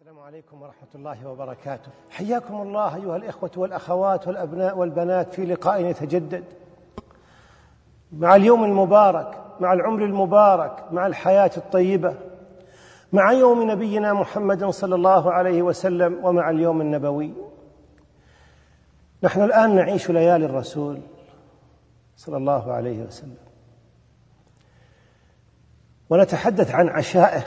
السلام عليكم ورحمة الله وبركاته. حياكم الله أيها الإخوة والأخوات والأبناء والبنات في لقاء يتجدد مع اليوم المبارك، مع العمر المبارك، مع الحياة الطيبة، مع يوم نبينا محمد صلى الله عليه وسلم، ومع اليوم النبوي. نحن الآن نعيش ليالي الرسول صلى الله عليه وسلم، ونتحدث عن عشائه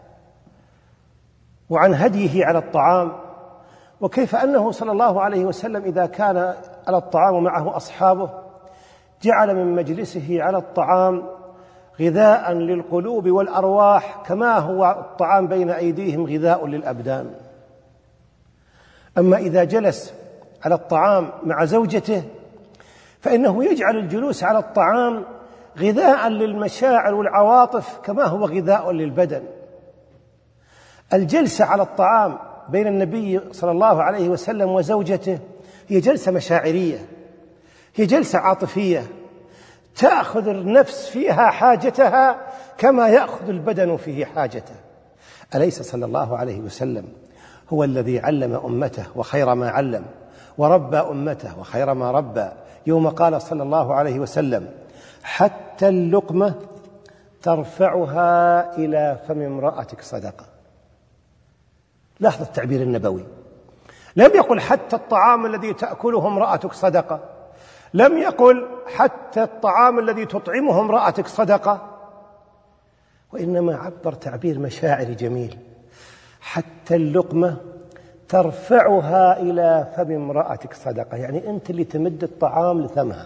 وعن هديه على الطعام، وكيف أنه صلى الله عليه وسلم إذا كان على الطعام معه أصحابه جعل من مجلسه على الطعام غذاء للقلوب والأرواح، كما هو الطعام بين أيديهم غذاء للأبدان. أما إذا جلس على الطعام مع زوجته فإنه يجعل الجلوس على الطعام غذاء للمشاعر والعواطف، كما هو غذاء للبدن. الجلسة على الطعام بين النبي صلى الله عليه وسلم وزوجته هي جلسة مشاعرية، هي جلسة عاطفية، تأخذ النفس فيها حاجتها كما يأخذ البدن فيه حاجته. أليس صلى الله عليه وسلم هو الذي علم أمته وخير ما علم، وربى أمته وخير ما ربى، يوم قال صلى الله عليه وسلم: حتى اللقمة ترفعها إلى فم امرأتك صدقة. لاحظ التعبير النبوي، لم يقل حتى الطعام الذي تأكله امرأتك صدقة، لم يقل حتى الطعام الذي تطعمه امرأتك صدقة، وإنما عبر تعبير مشاعري جميل: حتى اللقمة ترفعها إلى فم امرأتك صدقة. يعني أنت اللي تمد الطعام لفمها،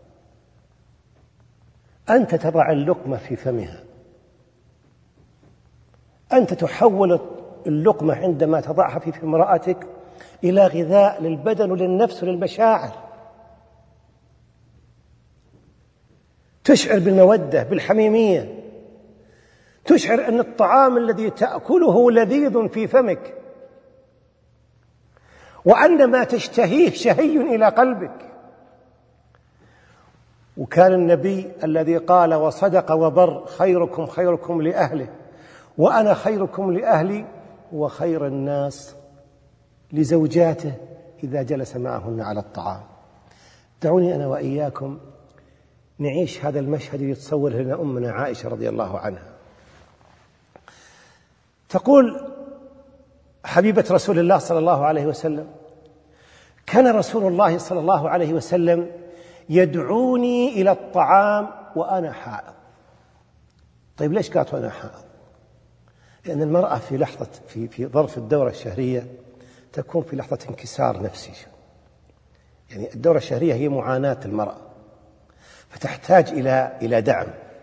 أنت تضع اللقمة في فمها، أنت تحول اللقمة عندما تضعها في فم امرأتك إلى غذاء للبدن وللنفس وللمشاعر، تشعر بالمودة بالحميمية، تشعر أن الطعام الذي تأكله لذيذ في فمك، وأن ما تشتهيه شهي إلى قلبك. وكان النبي الذي قال: وصدق وبر، خيركم خيركم لأهله وأنا خيركم لأهلي، وخير الناس لزوجاته إذا جلس معهن على الطعام. دعوني أنا وإياكم نعيش هذا المشهد يتصور لنا أمنا عائشة رضي الله عنها. تقول حبيبة رسول الله صلى الله عليه وسلم: كان رسول الله صلى الله عليه وسلم يدعوني إلى الطعام وأنا حائض. طيب ليش قالت وأنا حائض؟ لأن المرأة في لحظة في ظرف الدورة الشهرية تكون في لحظة انكسار نفسي. يعني الدورة الشهرية هي معاناة المرأة، فتحتاج إلى دعم،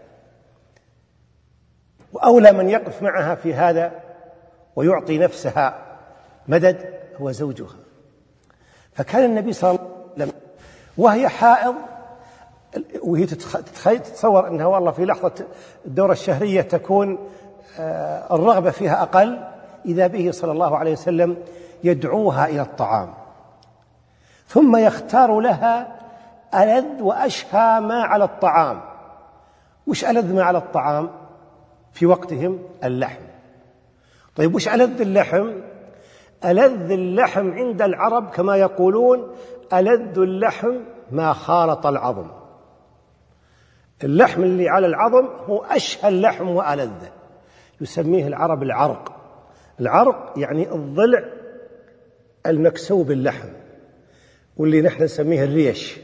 وأولى من يقف معها في هذا ويعطي نفسها مدد هو زوجها. فكان النبي صلى الله عليه وسلم وهي حائض، وهي تتصور أنها والله في لحظة الدورة الشهرية تكون الرغبة فيها أقل، إذا به صلى الله عليه وسلم يدعوها إلى الطعام، ثم يختار لها ألذ وأشهى ما على الطعام. وش ألذ ما على الطعام في وقتهم؟ اللحم. طيب وش ألذ اللحم؟ ألذ اللحم عند العرب كما يقولون: ألذ اللحم ما خالط العظم. اللحم اللي على العظم هو أشهى اللحم وألذه، يسميه العرب العرق. العرق يعني الضلع المكسوب اللحم، واللي نحن نسميه الريش.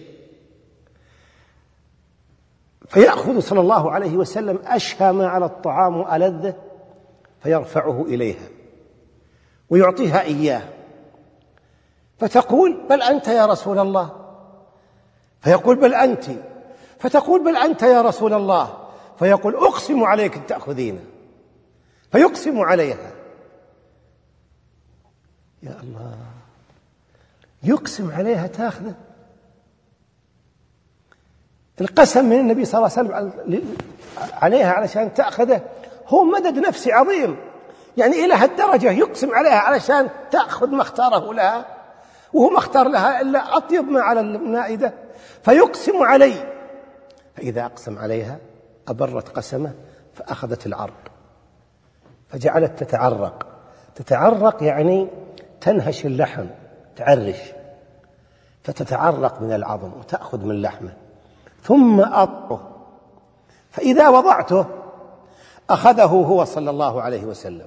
فيأخذ صلى الله عليه وسلم أشهى ما على الطعام وألذه فيرفعه إليها ويعطيها إياه، فتقول: بل أنت يا رسول الله. فيقول: بل أنت. فتقول: بل أنت يا رسول الله. فيقول: أقسم عليك تأخذين. فيقسم عليها. يا الله، يقسم عليها تأخذه. القسم من النبي صلى الله عليه وسلم عليها علشان تأخذه هو مدد نفسي عظيم، يعني إلى هالدرجة يقسم عليها علشان تأخذ ما اختاره لها، وهو ما اختار لها إلا أطيب ما على المائدة. فيقسم علي، فإذا أقسم عليها أبرت قسمه فأخذت العرق، فجعلت تتعرق، تتعرق يعني تنهش اللحم، تعرش، فتتعرق من العظم وتأخذ من لحمه، ثم أضعه، فإذا وضعته أخذه هو صلى الله عليه وسلم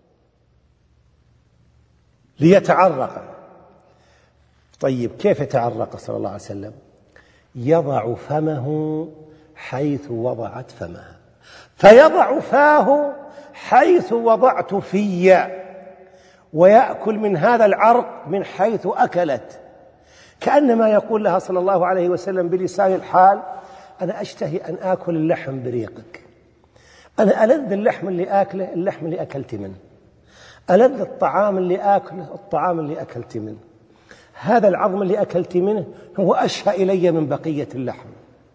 ليتعرق. طيب كيف يتعرق صلى الله عليه وسلم؟ يضع فمه حيث وضعت فمها، فيضع فاه حيث وضعت في، ويأكل من هذا العرق من حيث أكلت، كأنما يقول لها صلى الله عليه وسلم بلسان الحال: أنا أشتهي أن آكل اللحم بريقك، أنا ألذ اللحم اللي آكله اللحم اللي أكلت منه، ألذ الطعام اللي آكله الطعام اللي أكلت منه، هذا العظم اللي أكلت منه هو أشهى إلي من بقية اللحم،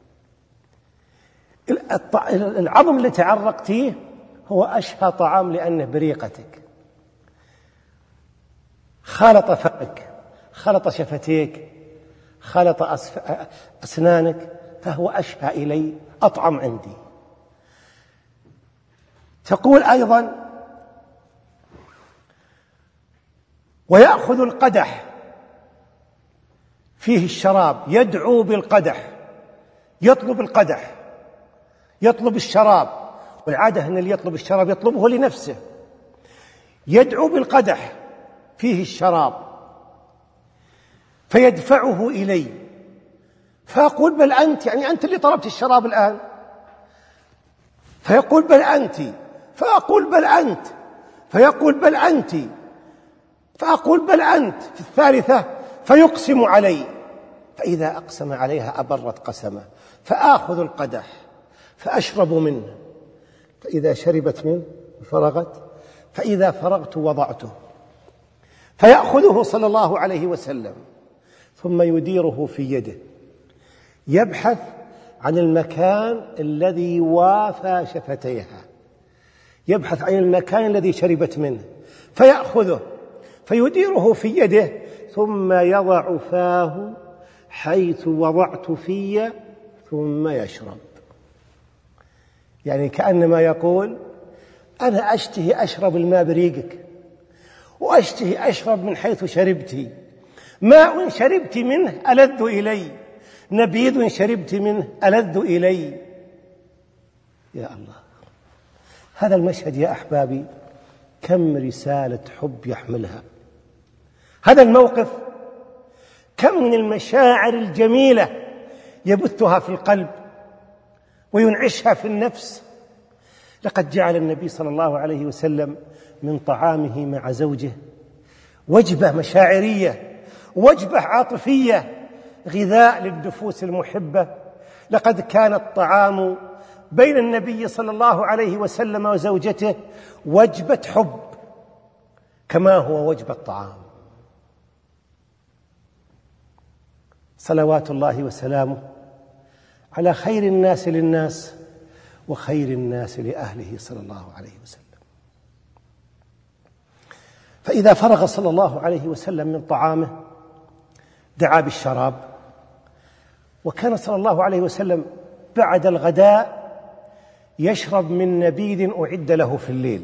العظم اللي تعرقتيه هو أشهى طعام لأنه بريقتك، خالط فمك، خلط شفتيك، خلط أسنانك، فهو أشهى إلي، أطعم عندي. تقول أيضا: ويأخذ القدح فيه الشراب، يدعو بالقدح، يطلب القدح، يطلب الشراب، والعادة أن اللي يطلب الشراب يطلبه لنفسه، يدعو بالقدح فيه الشراب فيدفعه إلي، فأقول: بل أنت، يعني أنت اللي طلبت الشراب الآن، فيقول: بل أنت، فأقول: بل أنت، فيقول: بل أنت، فأقول: بل أنت، في الثالثة فيقسم علي، فإذا أقسم عليها أبرت قسمه، فآخذ القدح فأشرب منه، فإذا شربت منه فرغت، فإذا فرغت وضعته، فيأخذه صلى الله عليه وسلم ثم يديره في يده، يبحث عن المكان الذي وافى شفتيها، يبحث عن المكان الذي شربت منه، فيأخذه فيديره في يده، ثم يضع فاه حيث وضعت في، ثم يشرب. يعني كأنما يقول: أنا أشتهي أشرب الماء بريقك، وأشتهي أشرب من حيث شربتي، ماء شربت منه ألذ إلي، نبيذ شربت منه ألذ إلي. يا الله، هذا المشهد يا أحبابي كم رسالة حب يحملها، هذا الموقف كم من المشاعر الجميلة يبثها في القلب وينعشها في النفس. لقد جعل النبي صلى الله عليه وسلم من طعامه مع زوجه وجبة مشاعرية، وجبة عاطفية، غذاء للنفوس المحبة. لقد كان الطعام بين النبي صلى الله عليه وسلم وزوجته وجبة حب كما هو وجبة طعام. صلوات الله وسلامه على خير الناس للناس وخير الناس لأهله صلى الله عليه وسلم. فإذا فرغ صلى الله عليه وسلم من طعامه دعا بالشراب، وكان صلى الله عليه وسلم بعد الغداء يشرب من نبيذ أعد له في الليل،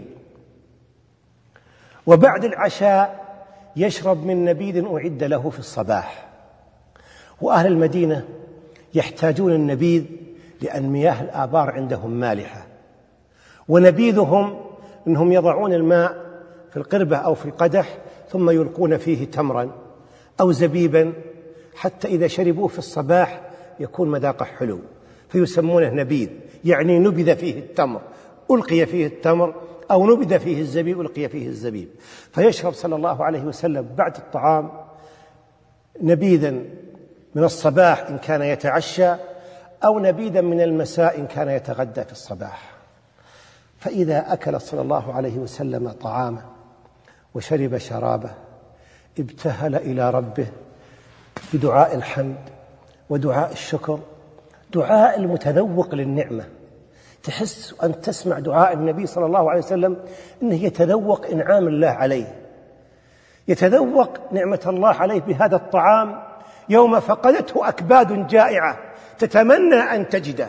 وبعد العشاء يشرب من نبيذ أعد له في الصباح. وأهل المدينة يحتاجون النبيذ لأن مياه الآبار عندهم مالحة، ونبيذهم أنهم يضعون الماء في القربة أو في القدح ثم يلقون فيه تمرا أو زبيبا، حتى إذا شربوه في الصباح يكون مذاقه حلو، فيسمونه نبيذ، يعني نبذ فيه التمر، ألقي فيه التمر، أو نبذ فيه الزبيب، ألقي فيه الزبيب. فيشرب صلى الله عليه وسلم بعد الطعام نبيذا من الصباح إن كان يتعشى، أو نبيذا من المساء إن كان يتغدى في الصباح. فإذا أكل صلى الله عليه وسلم طعامه وشرب شرابه ابتهل إلى ربه بدعاء الحمد ودعاء الشكر، دعاء المتذوق للنعمة. تحس أن تسمع دعاء النبي صلى الله عليه وسلم أنه يتذوق إنعام الله عليه، يتذوق نعمة الله عليه بهذا الطعام يوم فقدته أكباد جائعة تتمنى أن تجده،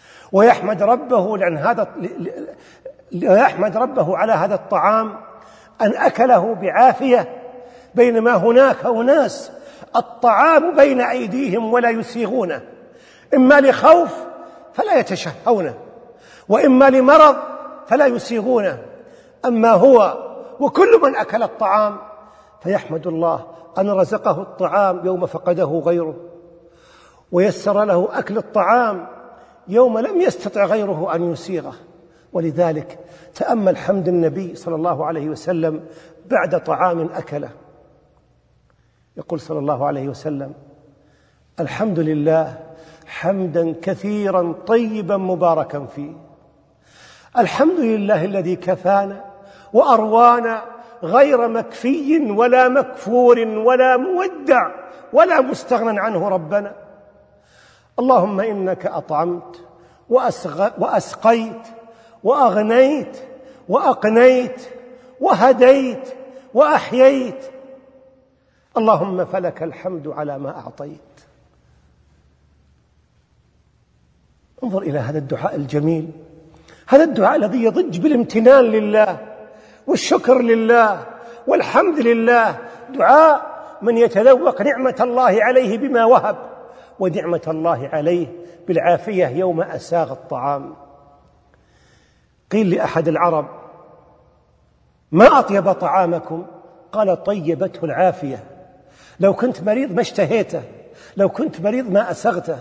ويحمد ربه على هذا الطعام أن أكله بعافية، بينما هناك أناس الطعام بين أيديهم ولا يسيغونه، إما لخوف فلا يتشهونه، وإما لمرض فلا يسيغونه. أما هو وكل من أكل الطعام فيحمد الله أن رزقه الطعام يوم فقده غيره، ويسر له أكل الطعام يوم لم يستطع غيره أن يسيغه. ولذلك تأمل حمد النبي صلى الله عليه وسلم بعد طعام أكله. يقول صلى الله عليه وسلم: الحمد لله حمدا كثيرا طيبا مباركا فيه. الحمد لله الذي كفانا وأروانا غير مكفي ولا مكفور ولا مودع ولا مستغنى عنه ربنا. اللهم إنك أطعمت وأسقيت وأغنيت وأقنيت وهديت وأحييت. اللهم فلك الحمد على ما أعطيت. انظر إلى هذا الدعاء الجميل، هذا الدعاء الذي يضج بالامتنان لله والشكر لله والحمد لله، دعاء من يتذوق نعمة الله عليه بما وهب، ونعمة الله عليه بالعافية يوم أساغ الطعام. قيل لأحد العرب: ما أطيب طعامكم؟ قال: طيبته العافية. لو كنت مريض ما اشتهيته، لو كنت مريض ما أسغته.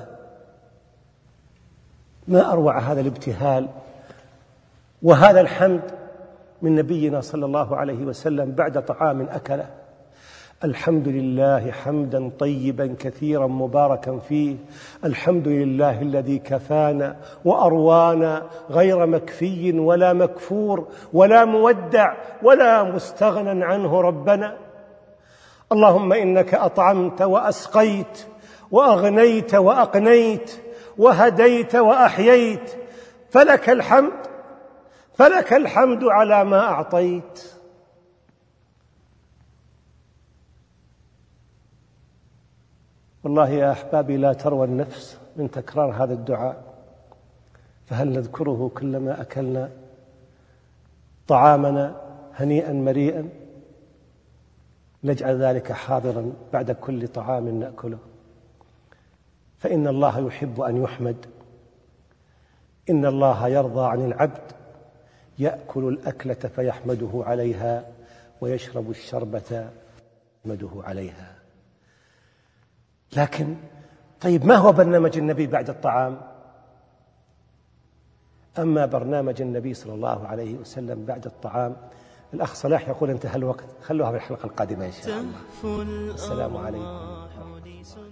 ما أروع هذا الابتهال وهذا الحمد من نبينا صلى الله عليه وسلم بعد طعام أكله. الحمد لله حمدا طيبا كثيرا مباركا فيه. الحمد لله الذي كفانا وأروانا غير مكفي ولا مكفور ولا مودع ولا مستغنى عنه ربنا. اللهم إنك أطعمت وأسقيت وأغنيت وأقنيت وهديت وأحييت، فلك الحمد، فلك الحمد على ما أعطيت. والله يا أحبابي لا تروى النفس من تكرار هذا الدعاء، فهل نذكره كلما أكلنا طعامنا هنيئا مريئا؟ نجعل ذلك حاضرا بعد كل طعام نأكله، فإن الله يحب أن يحمد. إن الله يرضى عن العبد يأكل الأكلة فيحمده عليها ويشرب الشربة يحمده عليها. لكن طيب، ما هو برنامج النبي بعد الطعام؟ أما برنامج النبي صلى الله عليه وسلم بعد الطعام، الأخ صلاح يقول انتهى الوقت، خلوها في الحلقة القادمة إن شاء الله. السلام عليكم.